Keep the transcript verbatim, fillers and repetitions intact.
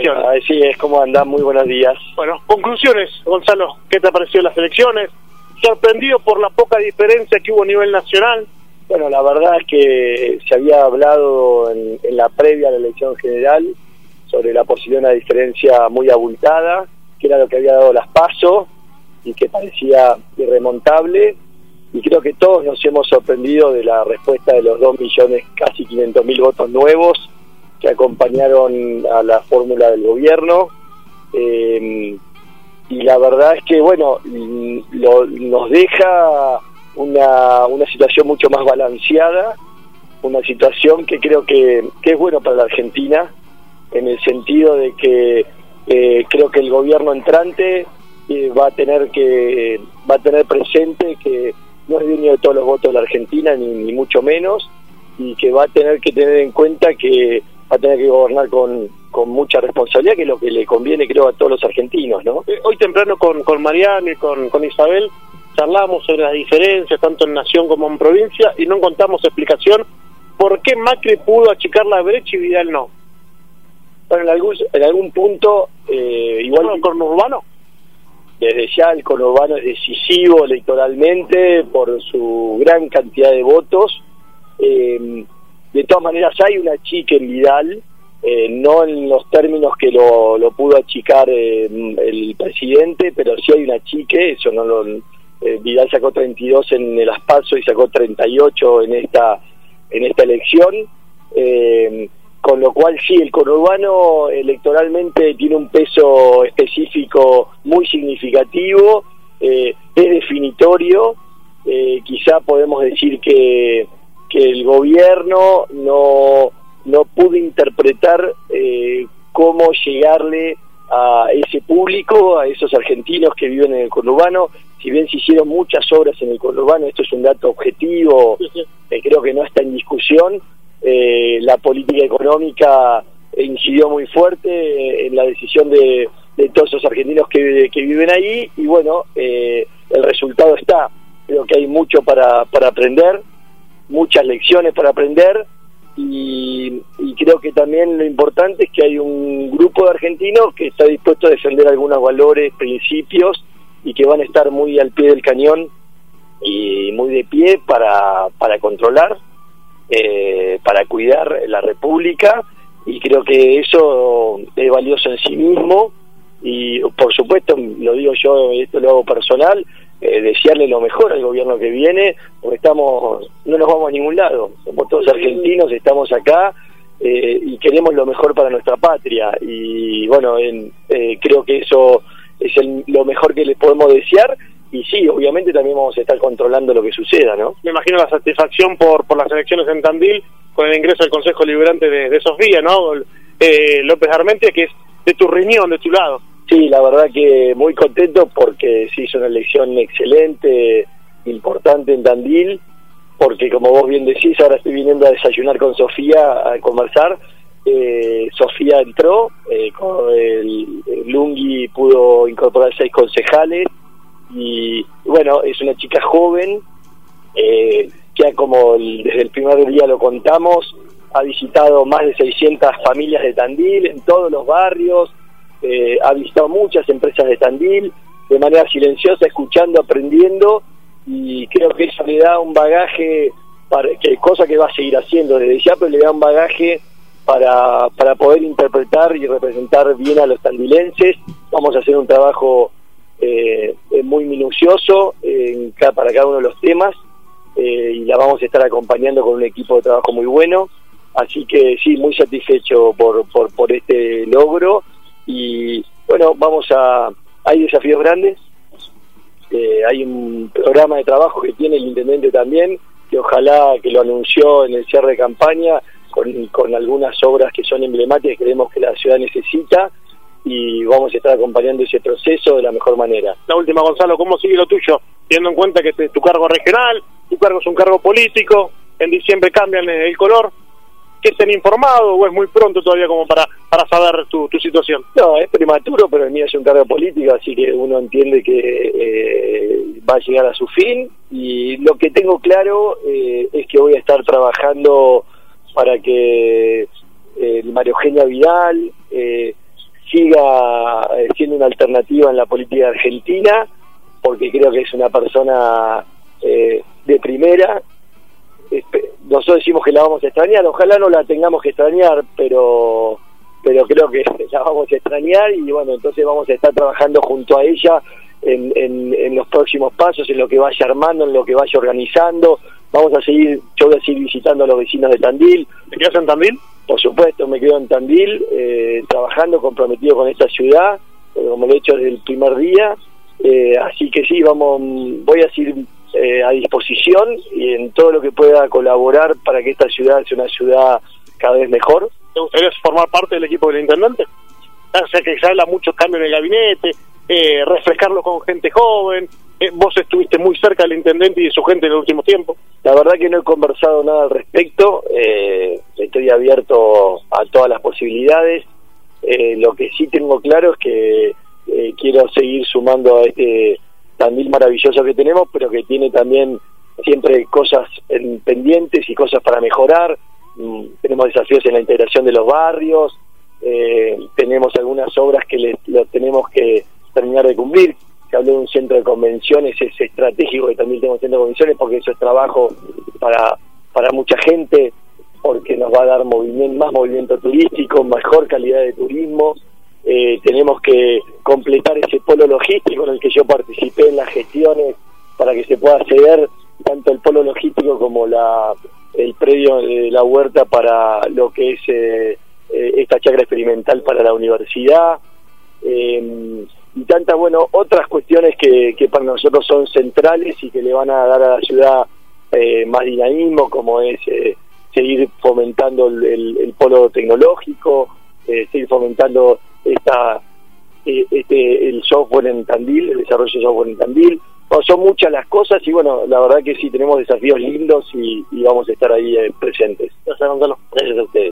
elecciones. Así es, ¿cómo andás? Muy buenos días. Bueno, conclusiones, Gonzalo, ¿qué te pareció las elecciones? ¿Sorprendido por la poca diferencia que hubo a nivel nacional? Bueno, la verdad es que se había hablado en, en la previa a la elección general sobre la posibilidad de una diferencia muy abultada, que era lo que había dado las PASO y que parecía irremontable, y creo que todos nos hemos sorprendido de la respuesta de los dos millones, casi quinientos mil votos nuevos que acompañaron a la fórmula del gobierno. Eh, y la verdad es que, bueno, lo, nos deja una, una situación mucho más balanceada, una situación que creo que, que es bueno para la Argentina, en el sentido de que eh, creo que el gobierno entrante eh, va a tener que va a tener presente que no es dueño de todos los votos de la Argentina, ni, ni mucho menos, y que va a tener que tener en cuenta que va a tener que gobernar con, con mucha responsabilidad, que es lo que le conviene, creo, a todos los argentinos, ¿no? Eh, hoy temprano con, con Mariano y con, con Isabel charlamos sobre las diferencias, tanto en nación como en provincia, y no encontramos explicación por qué Macri pudo achicar la brecha y Vidal no. Bueno, en algún, en algún punto, eh, igual ¿Con el conurbano? Desde ya el conurbano es decisivo electoralmente por su gran cantidad de votos. Eh, de todas maneras hay una chica en Vidal, eh, no en los términos que lo, lo pudo achicar eh, el presidente, pero sí hay una chique, eso no lo... Eh, Vidal sacó treinta y dos en el PASO y sacó treinta y ocho en esta, en esta elección. Eh, Con lo cual sí, el conurbano electoralmente tiene un peso específico muy significativo, eh, es definitorio. Eh, quizá podemos decir que, que el gobierno no, no pudo interpretar eh, cómo llegarle a ese público, a esos argentinos que viven en el conurbano. Si bien se hicieron muchas obras en el conurbano, esto es un dato objetivo, eh, creo que no está en discusión. Eh, la política económica incidió muy fuerte eh, en la decisión de, de todos esos argentinos que, que viven ahí, y bueno, eh, el resultado está. Creo que hay mucho para, para aprender, muchas lecciones para aprender, y, y creo que también lo importante es que hay un grupo de argentinos que está dispuesto a defender algunos valores, principios, y que van a estar muy al pie del cañón y muy de pie para, para controlar, Eh, para cuidar la República, y creo que eso es valioso en sí mismo. Y por supuesto, lo digo yo, esto lo hago personal, eh, desearle lo mejor al gobierno que viene, porque estamos no nos vamos a ningún lado, somos todos argentinos, estamos acá eh, y queremos lo mejor para nuestra patria, y bueno, en, eh, creo que eso es el, lo mejor que les podemos desear. Y sí, obviamente también vamos a estar controlando lo que suceda, ¿no? Me imagino la satisfacción por por las elecciones en Tandil, con el ingreso del Consejo Liberante de, de Sofía, ¿no? Eh, López Armentia, que es de tu riñón, de tu lado. Sí, la verdad que muy contento porque se hizo una elección excelente, importante en Tandil, porque como vos bien decís, ahora estoy viniendo a desayunar con Sofía, a conversar. Eh, Sofía entró, eh, con el, el Lungui pudo incorporar seis concejales, y bueno, es una chica joven, eh, que ha, como el, desde el primer día lo contamos, ha visitado más de seiscientas familias de Tandil en todos los barrios, eh, ha visitado muchas empresas de Tandil de manera silenciosa, escuchando, aprendiendo, y creo que eso le da un bagaje, para, que cosa que va a seguir haciendo desde ya, pero le da un bagaje para, para poder interpretar y representar bien a los tandilenses. Vamos a hacer un trabajo Eh, muy minucioso en cada, para cada uno de los temas, eh, y la vamos a estar acompañando con un equipo de trabajo muy bueno, así que sí, muy satisfecho por, por, por este logro. Y bueno, vamos a hay desafíos grandes, eh, hay un programa de trabajo que tiene el intendente también, que ojalá, que lo anunció en el cierre de campaña, con, con algunas obras que son emblemáticas, que creemos que la ciudad necesita, y vamos a estar acompañando ese proceso de la mejor manera. La última, Gonzalo, ¿cómo sigue lo tuyo? Teniendo en cuenta que te, tu cargo regional, tu cargo es un cargo político, en diciembre cambian el color, ¿qué estén informado o es muy pronto todavía como para, para saber tu, tu situación? No, es prematuro, pero el mío es un cargo político, así que uno entiende que eh, va a llegar a su fin, y lo que tengo claro eh, es que voy a estar trabajando para que eh, María Eugenia Vidal, eh, siga eh, siendo una alternativa en la política argentina, porque creo que es una persona eh, de primera. Nosotros decimos que la vamos a extrañar, ojalá no la tengamos que extrañar, pero pero creo que la vamos a extrañar, y bueno, entonces vamos a estar trabajando junto a ella en, en, en los próximos pasos, en lo que vaya armando, en lo que vaya organizando. Vamos a seguir, yo voy a seguir visitando a los vecinos de Tandil. ¿Te quedas en Tandil? Por supuesto, me quedo en Tandil, eh, trabajando, comprometido con esta ciudad, eh, como lo he hecho desde el primer día. Eh, así que sí, vamos, voy a seguir eh, a disposición y en todo lo que pueda colaborar para que esta ciudad sea una ciudad cada vez mejor. ¿Te gustaría formar parte del equipo del intendente? O sea, que se habla muchos cambios en el gabinete, eh, refrescarlo con gente joven. Eh, vos estuviste muy cerca del intendente y de su gente en el último tiempo. La verdad que no he conversado nada al respecto, eh, estoy abierto a todas las posibilidades. Eh, lo que sí tengo claro es que eh, quiero seguir sumando a este Tandil maravilloso que tenemos, pero que tiene también siempre cosas en pendientes y cosas para mejorar. Mm, tenemos desafíos en la integración de los barrios, eh, tenemos algunas obras que le, lo tenemos que terminar de cumplir. Se habló de un centro de convenciones, es estratégico que también tenemos centro de convenciones, porque eso es trabajo para para mucha gente, porque nos va a dar movimiento, más movimiento turístico, mejor calidad de turismo. Eh, tenemos que completar ese polo logístico en el que yo participé en las gestiones para que se pueda acceder tanto el polo logístico como la el predio de la huerta para lo que es eh, eh, esta chacra experimental para la universidad. Eh, y tantas, bueno, otras cuestiones que, que para nosotros son centrales y que le van a dar a la ciudad eh, más dinamismo, como es eh, seguir fomentando el, el, el polo tecnológico, eh, seguir fomentando esta eh, este el software en Tandil, el desarrollo de software en Tandil. Bueno, son muchas las cosas y bueno, la verdad que sí tenemos desafíos lindos y, y vamos a estar ahí eh, presentes. Gracias, Gonzalo. Gracias a ustedes.